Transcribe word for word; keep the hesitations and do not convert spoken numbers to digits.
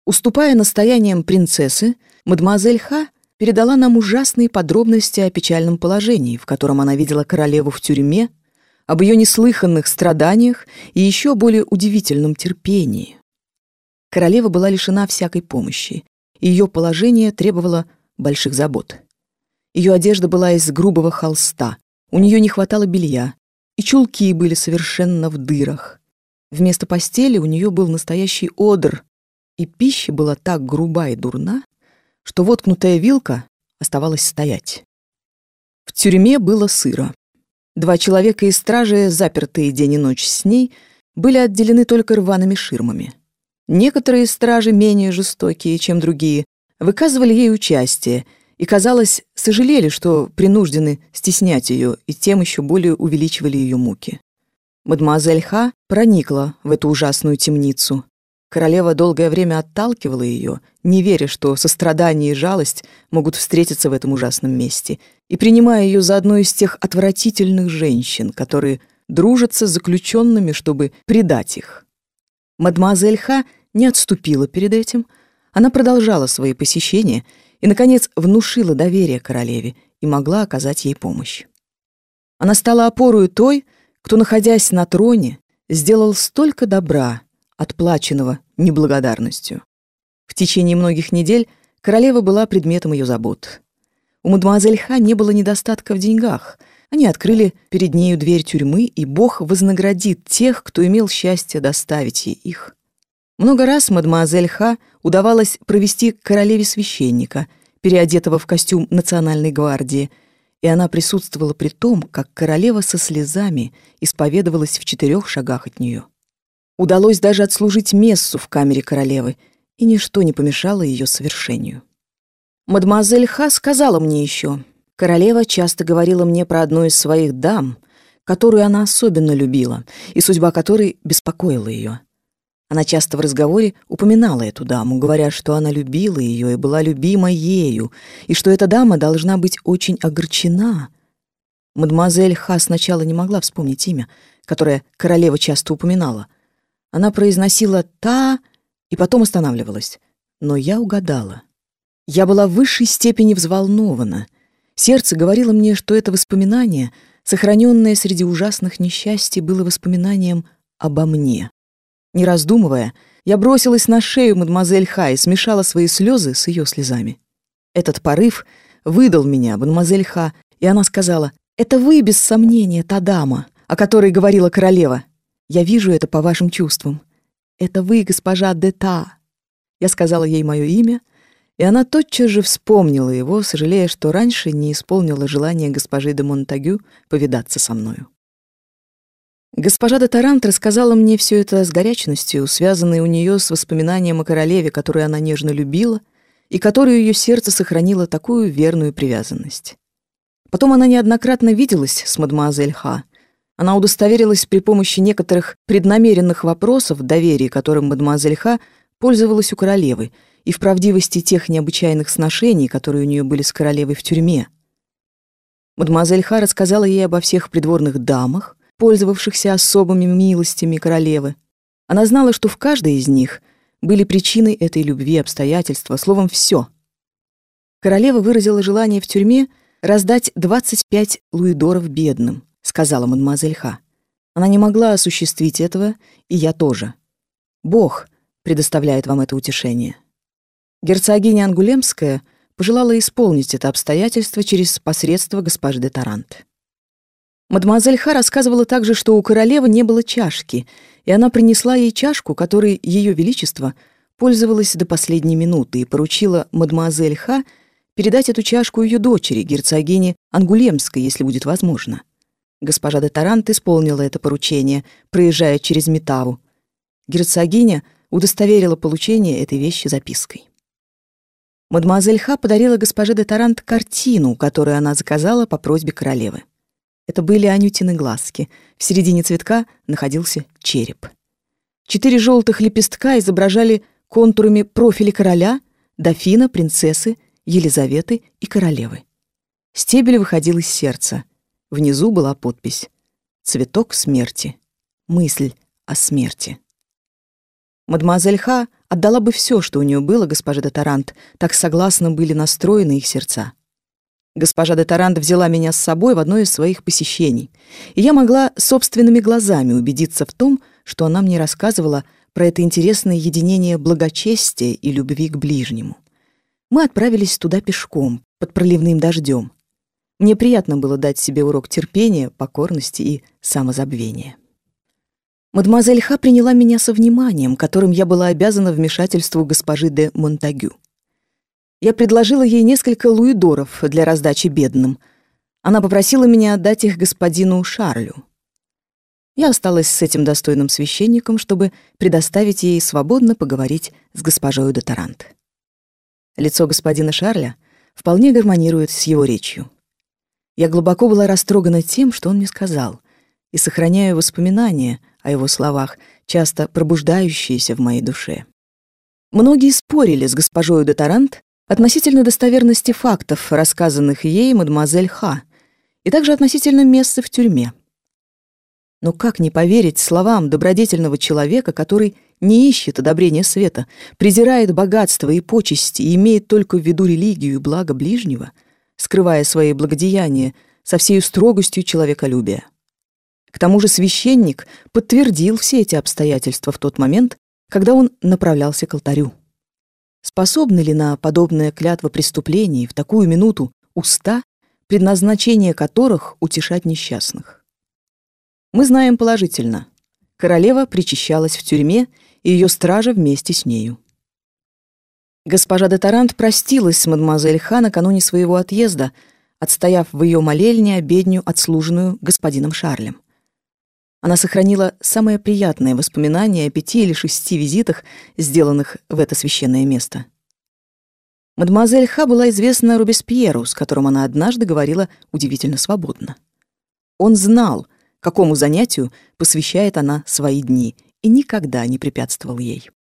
Уступая настояниям принцессы, мадемуазель Ха передала нам ужасные подробности о печальном положении, в котором она видела королеву в тюрьме, об ее неслыханных страданиях и еще более удивительном терпении. Королева была лишена всякой помощи, и ее положение требовало больших забот. Ее одежда была из грубого холста, у нее не хватало белья, и чулки были совершенно в дырах. Вместо постели у нее был настоящий одр, и пища была так груба и дурна, что воткнутая вилка оставалась стоять. В тюрьме было сыро. Два человека из стражи, запертые день и ночь с ней, были отделены только рваными ширмами. Некоторые стражи, менее жестокие, чем другие, выказывали ей участие и, казалось, сожалели, что принуждены стеснять ее, и тем еще более увеличивали ее муки. Мадемуазель Ха проникла в эту ужасную темницу. Королева долгое время отталкивала ее, не веря, что сострадание и жалость могут встретиться в этом ужасном месте, и принимая ее за одну из тех отвратительных женщин, которые дружатся с заключенными, чтобы предать их. Мадемуазель Ха не отступила перед этим, она продолжала свои посещения и, наконец, внушила доверие королеве и могла оказать ей помощь. Она стала опорою той, кто, находясь на троне, сделал столько добра, отплаченного неблагодарностью. В течение многих недель королева была предметом ее забот. У мадемуазель Ха не было недостатка в деньгах. Они открыли перед нею дверь тюрьмы, и Бог вознаградит тех, кто имел счастье доставить ей их. Много раз мадемуазель Ха удавалось провести к королеве священника, переодетого в костюм национальной гвардии, и она присутствовала при том, как королева со слезами исповедовалась в четырех шагах от нее. Удалось даже отслужить мессу в камере королевы, и ничто не помешало ее совершению. Мадемуазель Ха сказала мне еще: королева часто говорила мне про одну из своих дам, которую она особенно любила, и судьба которой беспокоила ее. Она часто в разговоре упоминала эту даму, говоря, что она любила ее и была любима ею, и что эта дама должна быть очень огорчена. Мадемуазель Ха сначала не могла вспомнить имя, которое королева часто упоминала. Она произносила «та» и потом останавливалась. Но я угадала. Я была в высшей степени взволнована. Сердце говорило мне, что это воспоминание, сохраненное среди ужасных несчастий, было воспоминанием обо мне. Не раздумывая, я бросилась на шею мадемуазель Ха и смешала свои слезы с ее слезами. Этот порыв выдал меня, мадемуазель Ха, и она сказала: «Это вы, без сомнения, та дама, о которой говорила королева. Я вижу это по вашим чувствам. Это вы, госпожа де Та». Я сказала ей мое имя, и она тотчас же вспомнила его, сожалея, что раньше не исполнила желание госпожи де Монтагю повидаться со мною. Госпожа де Тарант рассказала мне все это с горячностью, связанной у нее с воспоминанием о королеве, которую она нежно любила, и которую ее сердце сохранило такую верную привязанность. Потом она неоднократно виделась с мадемуазель Ха. Она удостоверилась при помощи некоторых преднамеренных вопросов доверия, которым мадемуазель Ха пользовалась у королевы, и в правдивости тех необычайных сношений, которые у нее были с королевой в тюрьме. Мадемуазель Ха рассказала ей обо всех придворных дамах, пользовавшихся особыми милостями королевы. Она знала, что в каждой из них были причиной этой любви, обстоятельства, словом, все. Королева выразила желание в тюрьме раздать двадцать пять луидоров бедным, сказала мадемуазель Ха. Она не могла осуществить этого, и я тоже. Бог предоставляет вам это утешение. Герцогиня Ангулемская пожелала исполнить это обстоятельство через посредство госпожи де Тарант. Мадемуазель Ха рассказывала также, что у королевы не было чашки, и она принесла ей чашку, которой ее величество пользовалось до последней минуты, и поручила мадемуазель Ха передать эту чашку ее дочери, герцогине Ангулемской, если будет возможно. Госпожа де Тарант исполнила это поручение, проезжая через Метаву. Герцогиня удостоверила получение этой вещи запиской. Мадемуазель Ха подарила госпоже де Тарант картину, которую она заказала по просьбе королевы. Это были Анютины глазки. В середине цветка находился череп. Четыре желтых лепестка изображали контурами профили короля, дофина, принцессы, Елизаветы и королевы. Стебель выходил из сердца. Внизу была подпись: «Цветок смерти. Мысль о смерти». Мадемуазель Ха отдала бы все, что у нее было, госпоже де Тарант, так согласно были настроены их сердца. Госпожа де Тарант взяла меня с собой в одно из своих посещений, и я могла собственными глазами убедиться в том, что она мне рассказывала про это интересное единение благочестия и любви к ближнему. Мы отправились туда пешком, под проливным дождем. Мне приятно было дать себе урок терпения, покорности и самозабвения. Мадемуазель Ха приняла меня со вниманием, которым я была обязана вмешательству госпожи де Монтагю. Я предложила ей несколько луидоров для раздачи бедным. Она попросила меня отдать их господину Шарлю. Я осталась с этим достойным священником, чтобы предоставить ей свободно поговорить с госпожой де Тарант. Лицо господина Шарля вполне гармонирует с его речью. Я глубоко была растрогана тем, что он мне сказал, и сохраняю воспоминания о его словах, часто пробуждающиеся в моей душе. Многие спорили с госпожой де Тарант относительно достоверности фактов, рассказанных ей мадемуазель Ха, и также относительно места в тюрьме. Но как не поверить словам добродетельного человека, который не ищет одобрения света, презирает богатство и почести и имеет только в виду религию и благо ближнего, скрывая свои благодеяния со всей строгостью человеколюбия? К тому же священник подтвердил все эти обстоятельства в тот момент, когда он направлялся к алтарю. Способны ли на подобное клятва преступлений в такую минуту уста, предназначение которых утешать несчастных? Мы знаем положительно. Королева причащалась в тюрьме, и ее стража вместе с нею. Госпожа де Тарант простилась с мадемуазель Ха накануне своего отъезда, отстояв в ее молельне обедню, отслуженную господином Шарлем. Она сохранила самое приятное воспоминание о пяти или шести визитах, сделанных в это священное место. Мадемуазель Ха была известна Робеспьеру, с которым она однажды говорила удивительно свободно. Он знал, какому занятию посвящает она свои дни, и никогда не препятствовал ей.